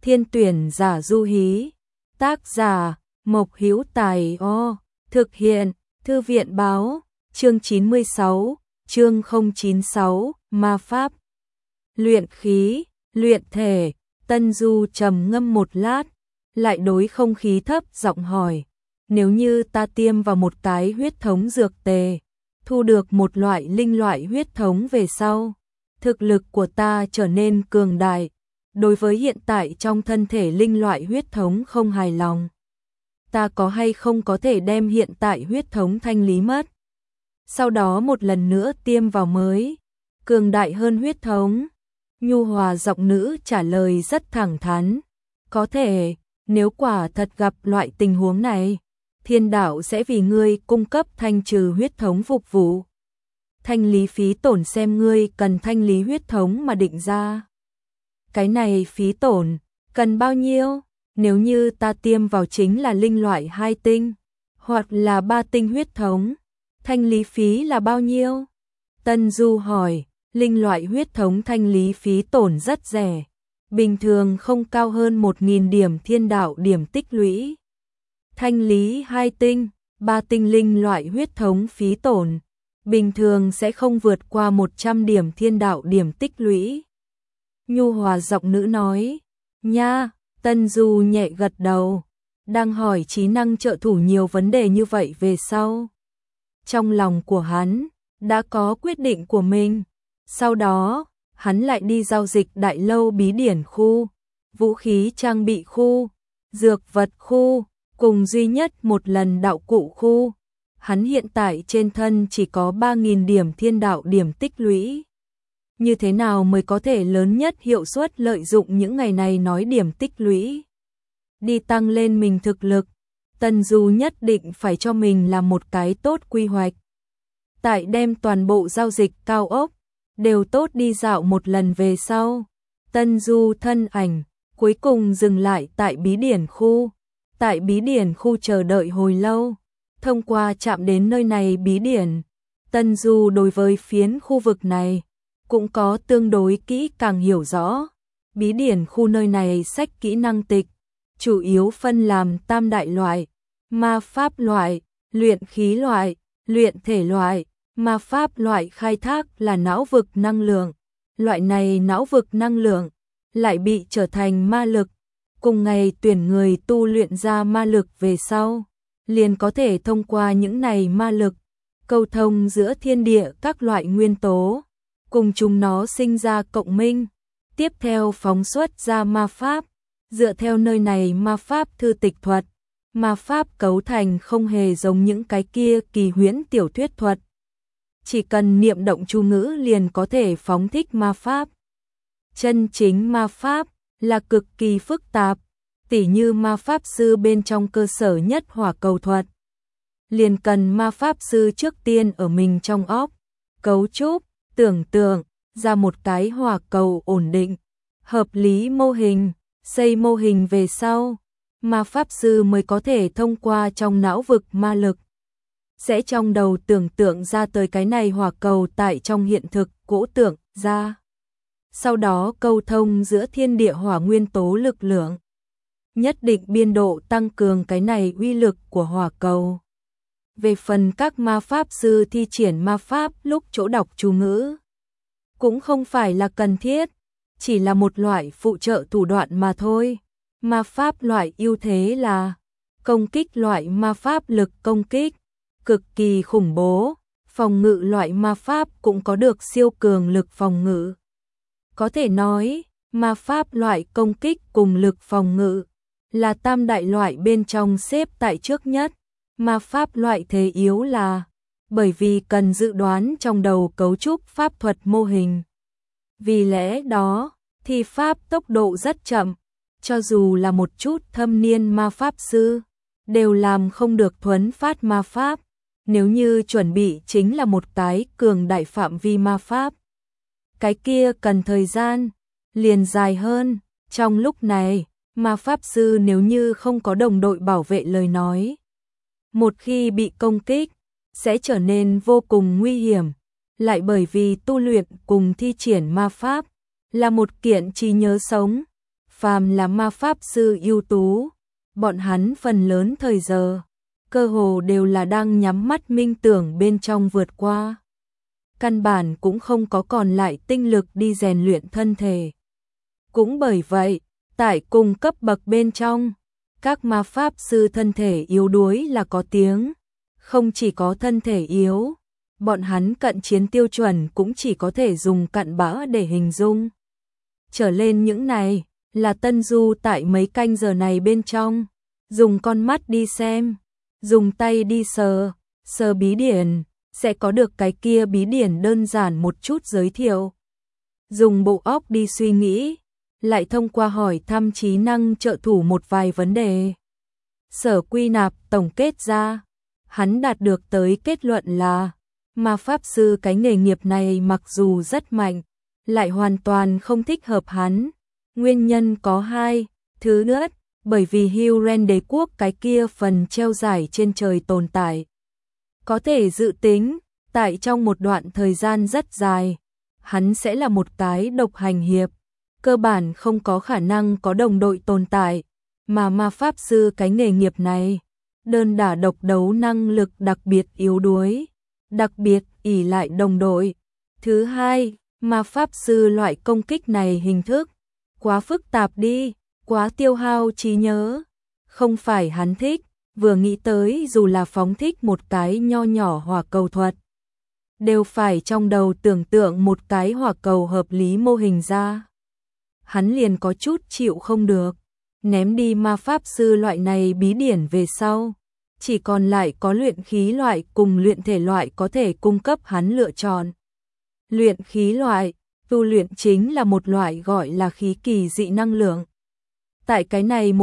Thiên tuyển giả du hí. Tác giả Mộc Hữu Tài. Thực hiện Thư viện báo. Chương 96, chương 096, ma pháp. Luyện khí, luyện thể. Tân Du trầm ngâm một lát, lại đối không khí thấp giọng hỏi, nếu như ta tiêm vào một cái huyết thống dược tề, thu được một loại linh loại huyết thống về sau, thực lực của ta trở nên cường đại, đối với hiện tại trong thân thể linh loại huyết thống không hài lòng, ta có hay không có thể đem hiện tại huyết thống thanh lý mất, sau đó một lần nữa tiêm vào mới, cường đại hơn huyết thống? Nhu hòa giọng nữ trả lời rất thẳng thắn, có thể, nếu quả thật gặp loại tình huống này, thiên đạo sẽ vì ngươi cung cấp thanh trừ huyết thống phục vụ. Thanh lý phí tổn xem ngươi cần thanh lý huyết thống mà định ra. Cái này phí tổn, cần bao nhiêu? Nếu như ta tiêm vào chính là linh loại 2 tinh, hoặc là 3 tinh huyết thống, thanh lý phí là bao nhiêu? Tân Du hỏi. Linh loại huyết thống thanh lý phí tổn rất rẻ, bình thường không cao hơn 1.000 điểm thiên đạo điểm tích lũy. Thanh lý 2 tinh, 3 tinh linh loại huyết thống phí tổn, bình thường sẽ không vượt qua 100 điểm thiên đạo điểm tích lũy. Nhu hòa giọng nữ nói, nha, Tân Du nhẹ gật đầu, đang hỏi trí năng trợ thủ nhiều vấn đề như vậy về sau. Trong lòng của hắn, đã có quyết định của mình. Sau đó, hắn lại đi giao dịch đại lâu bí điển khu, vũ khí trang bị khu, dược vật khu, cùng duy nhất một lần đạo cụ khu. Hắn hiện tại trên thân chỉ có 3.000 điểm thiên đạo điểm tích lũy. Như thế nào mới có thể lớn nhất hiệu suất lợi dụng những ngày này nói điểm tích lũy? Đi tăng lên mình thực lực, Tân Du nhất định phải cho mình làm một cái tốt quy hoạch. Tại đem toàn bộ giao dịch cao ốc đều tốt đi dạo một lần về sau, Tân Du thân ảnh cuối cùng dừng lại tại bí điển khu. Tại bí điển khu chờ đợi hồi lâu, thông qua chạm đến nơi này bí điển, Tân Du đối với phiến khu vực này cũng có tương đối kỹ càng hiểu rõ. Bí điển khu nơi này sách kỹ năng tịch, chủ yếu phân làm tam đại loại, ma pháp loại, luyện khí loại, luyện thể loại. Ma pháp loại khai thác là não vực năng lượng, loại này não vực năng lượng lại bị trở thành ma lực, cùng ngày tuyển người tu luyện ra ma lực về sau, liền có thể thông qua những này ma lực, câu thông giữa thiên địa các loại nguyên tố, cùng chúng nó sinh ra cộng minh, tiếp theo phóng xuất ra ma pháp, dựa theo nơi này ma pháp thư tịch thuật, ma pháp cấu thành không hề giống những cái kia kỳ huyễn tiểu thuyết thuật. Chỉ cần niệm động chú ngữ liền có thể phóng thích ma pháp. Chân chính ma pháp là cực kỳ phức tạp, tỉ như ma pháp sư bên trong cơ sở nhất hỏa cầu thuật. Liền cần ma pháp sư trước tiên ở mình trong óc, cấu trúc, tưởng tượng, ra một cái hỏa cầu ổn định, hợp lý mô hình, xây mô hình về sau, ma pháp sư mới có thể thông qua trong não vực ma lực. Sẽ trong đầu tưởng tượng ra tới cái này hỏa cầu tại trong hiện thực cỗ tưởng ra. Sau đó câu thông giữa thiên địa hỏa nguyên tố lực lượng. Nhất định biên độ tăng cường cái này uy lực của hỏa cầu. Về phần các ma pháp sư thi triển ma pháp lúc chỗ đọc chú ngữ, cũng không phải là cần thiết, chỉ là một loại phụ trợ thủ đoạn mà thôi. Ma pháp loại ưu thế là công kích loại ma pháp lực công kích cực kỳ khủng bố, phòng ngự loại ma pháp cũng có được siêu cường lực phòng ngự. Có thể nói, ma pháp loại công kích cùng lực phòng ngự là tam đại loại bên trong xếp tại trước nhất. Ma pháp loại thế yếu là bởi vì cần dự đoán trong đầu cấu trúc pháp thuật mô hình. Vì lẽ đó, thi pháp tốc độ rất chậm, cho dù là một chút thâm niên ma pháp sư, đều làm không được thuấn phát ma pháp. Nếu như chuẩn bị chính là một cái cường đại phạm vi ma pháp, cái kia cần thời gian liền dài hơn. Trong lúc này, ma pháp sư nếu như không có đồng đội bảo vệ lời nói, một khi bị công kích, sẽ trở nên vô cùng nguy hiểm. Lại bởi vì tu luyện cùng thi triển ma pháp là một kiện trí nhớ sống, phàm là ma pháp sư ưu tú, bọn hắn phần lớn thời giờ, cơ hồ đều là đang nhắm mắt minh tưởng bên trong vượt qua. Căn bản cũng không có còn lại tinh lực đi rèn luyện thân thể. Cũng bởi vậy, tại cùng cấp bậc bên trong, các ma pháp sư thân thể yếu đuối là có tiếng, không chỉ có thân thể yếu, bọn hắn cận chiến tiêu chuẩn cũng chỉ có thể dùng cặn bã để hình dung. Trở lên những này, là Tân Du tại mấy canh giờ này bên trong, dùng con mắt đi xem, dùng tay đi sờ, sờ bí điển, sẽ có được cái kia bí điển đơn giản một chút giới thiệu. Dùng bộ óc đi suy nghĩ, lại thông qua hỏi thăm trí năng trợ thủ một vài vấn đề. Sở quy nạp tổng kết ra, hắn đạt được tới kết luận là, ma pháp sư cái nghề nghiệp này mặc dù rất mạnh, lại hoàn toàn không thích hợp hắn. Nguyên nhân có hai, thứ nhất, bởi vì Huron đế quốc cái kia phần treo giải trên trời tồn tại. Có thể dự tính, tại trong một đoạn thời gian rất dài, hắn sẽ là một cái độc hành hiệp, cơ bản không có khả năng có đồng đội tồn tại, mà ma pháp sư cái nghề nghiệp này, đơn đả độc đấu năng lực đặc biệt yếu đuối, đặc biệt ỷ lại đồng đội. Thứ hai, ma pháp sư loại công kích này hình thức quá phức tạp đi, quá tiêu hao trí nhớ, không phải hắn thích, vừa nghĩ tới dù là phóng thích một cái nho nhỏ hỏa cầu thuật, đều phải trong đầu tưởng tượng một cái hỏa cầu hợp lý mô hình ra. Hắn liền có chút chịu không được, ném đi ma pháp sư loại này bí điển về sau, chỉ còn lại có luyện khí loại cùng luyện thể loại có thể cung cấp hắn lựa chọn. Luyện khí loại, tu luyện chính là một loại gọi là khí kỳ dị năng lượng. Tại cái này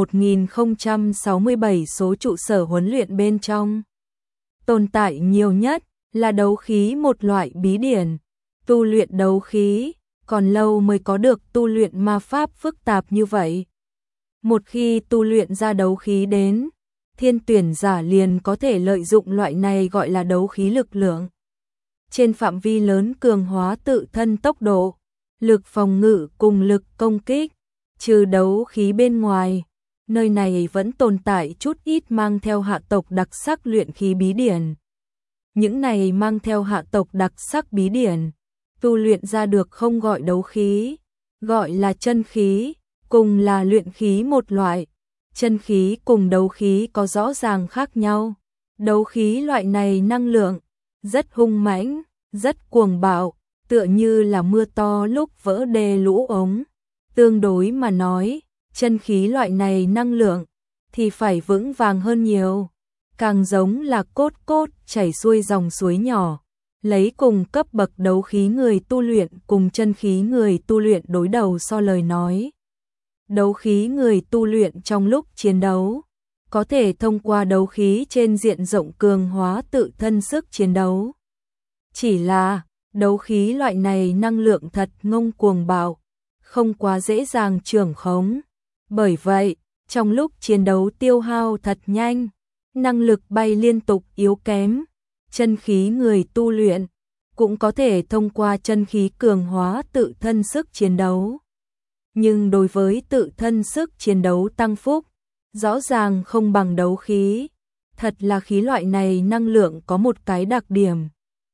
1067 số trụ sở huấn luyện bên trong, tồn tại nhiều nhất là đấu khí một loại bí điển. Tu luyện đấu khí, còn lâu mới có được tu luyện ma pháp phức tạp như vậy. Một khi tu luyện ra đấu khí đến, thiên tuyển giả liền có thể lợi dụng loại này gọi là đấu khí lực lượng. Trên phạm vi lớn cường hóa tự thân tốc độ, lực phòng ngự cùng lực công kích, trừ đấu khí bên ngoài, nơi này vẫn tồn tại chút ít mang theo hạ tộc đặc sắc luyện khí bí điển. Những này mang theo hạ tộc đặc sắc bí điển, tu luyện ra được không gọi đấu khí, gọi là chân khí, cùng là luyện khí một loại. Chân khí cùng đấu khí có rõ ràng khác nhau. Đấu khí loại này năng lượng rất hung mãnh, rất cuồng bạo, tựa như là mưa to lúc vỡ đê lũ ống. Tương đối mà nói, chân khí loại này năng lượng thì phải vững vàng hơn nhiều, càng giống là cốt cốt chảy xuôi dòng suối nhỏ, lấy cùng cấp bậc đấu khí người tu luyện cùng chân khí người tu luyện đối đầu so lời nói. Đấu khí người tu luyện trong lúc chiến đấu, có thể thông qua đấu khí trên diện rộng cường hóa tự thân sức chiến đấu. Chỉ là, đấu khí loại này năng lượng thật ngông cuồng bạo, không quá dễ dàng trưởng khống. Bởi vậy, trong lúc chiến đấu tiêu hao thật nhanh, năng lực bay liên tục yếu kém, chân khí người tu luyện cũng có thể thông qua chân khí cường hóa tự thân sức chiến đấu. Nhưng đối với tự thân sức chiến đấu tăng phúc, rõ ràng không bằng đấu khí. Thật là khí loại này năng lượng có một cái đặc điểm.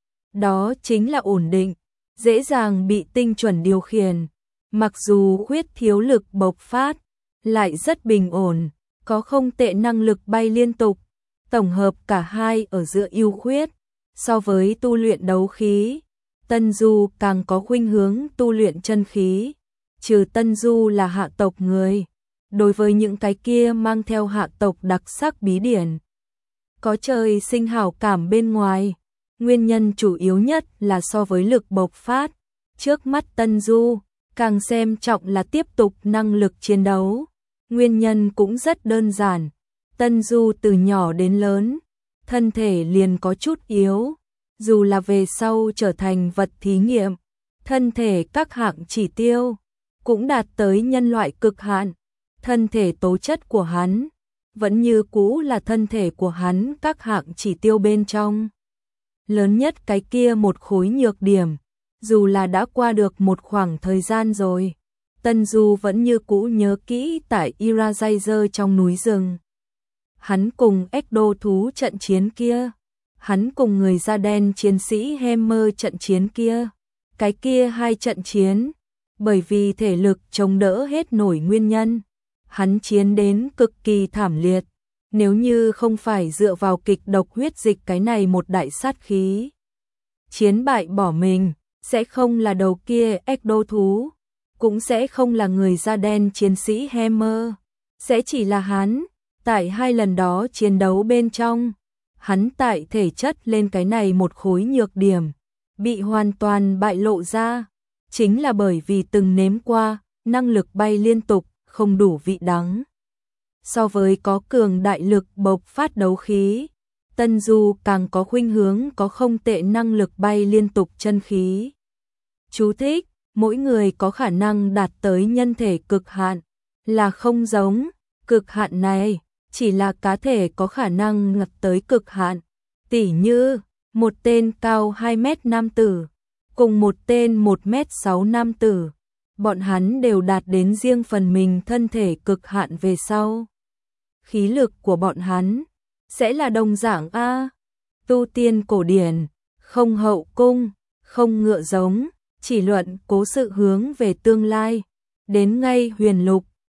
Đó chính là ổn định, dễ dàng bị tinh chuẩn điều khiển. Mặc dù khuyết thiếu lực bộc phát, lại rất bình ổn, có không tệ năng lực bay liên tục. Tổng hợp cả hai ở giữa ưu khuyết, so với tu luyện đấu khí, Tân Du càng có khuynh hướng tu luyện chân khí. Trừ Tân Du là hạ tộc người, đối với những cái kia mang theo hạ tộc đặc sắc bí điển, có trời sinh hảo cảm bên ngoài, nguyên nhân chủ yếu nhất là so với lực bộc phát. Trước mắt Tân Du, càng xem trọng là tiếp tục năng lực chiến đấu. Nguyên nhân cũng rất đơn giản, Tân Du từ nhỏ đến lớn, thân thể liền có chút yếu, dù là về sau trở thành vật thí nghiệm, thân thể các hạng chỉ tiêu cũng đạt tới nhân loại cực hạn. Thân thể tố chất của hắn vẫn như cũ là thân thể của hắn các hạng chỉ tiêu bên trong. Lớn nhất cái kia một khối nhược điểm, dù là đã qua được một khoảng thời gian rồi, Tân Du vẫn như cũ nhớ kỹ tại Irajazer trong núi rừng. Hắn cùng Ecto thú trận chiến kia. Hắn cùng người da đen chiến sĩ Hammer trận chiến kia. Cái kia 2 trận chiến. Bởi vì thể lực chống đỡ hết nổi nguyên nhân. Hắn chiến đến cực kỳ thảm liệt. Nếu như không phải dựa vào kịch độc huyết dịch cái này một đại sát khí. Chiến bại bỏ mình, sẽ không là đầu kia Ecto thú. Cũng sẽ không là người da đen chiến sĩ Hammer. Sẽ chỉ là hắn. Tại 2 lần đó chiến đấu bên trong. Hắn tại thể chất lên cái này một khối nhược điểm. Bị hoàn toàn bại lộ ra. Chính là bởi vì từng nếm qua, năng lực bay liên tục, không đủ vị đắng. So với có cường đại lực bộc phát đấu khí, Tân Du càng có khuynh hướng có không tệ năng lực bay liên tục chân khí. Chú thích, mỗi người có khả năng đạt tới nhân thể cực hạn, là không giống, cực hạn này, chỉ là cá thể có khả năng ngập tới cực hạn. Tỉ như, một tên cao 2 mét nam tử, cùng một tên 1 mét 6 nam tử, bọn hắn đều đạt đến riêng phần mình thân thể cực hạn về sau. Khí lực của bọn hắn sẽ là đồng dạng A. Tu tiên cổ điển, không hậu cung, không ngựa giống, chỉ luận cố sự hướng về tương lai. Đến ngay huyền lục,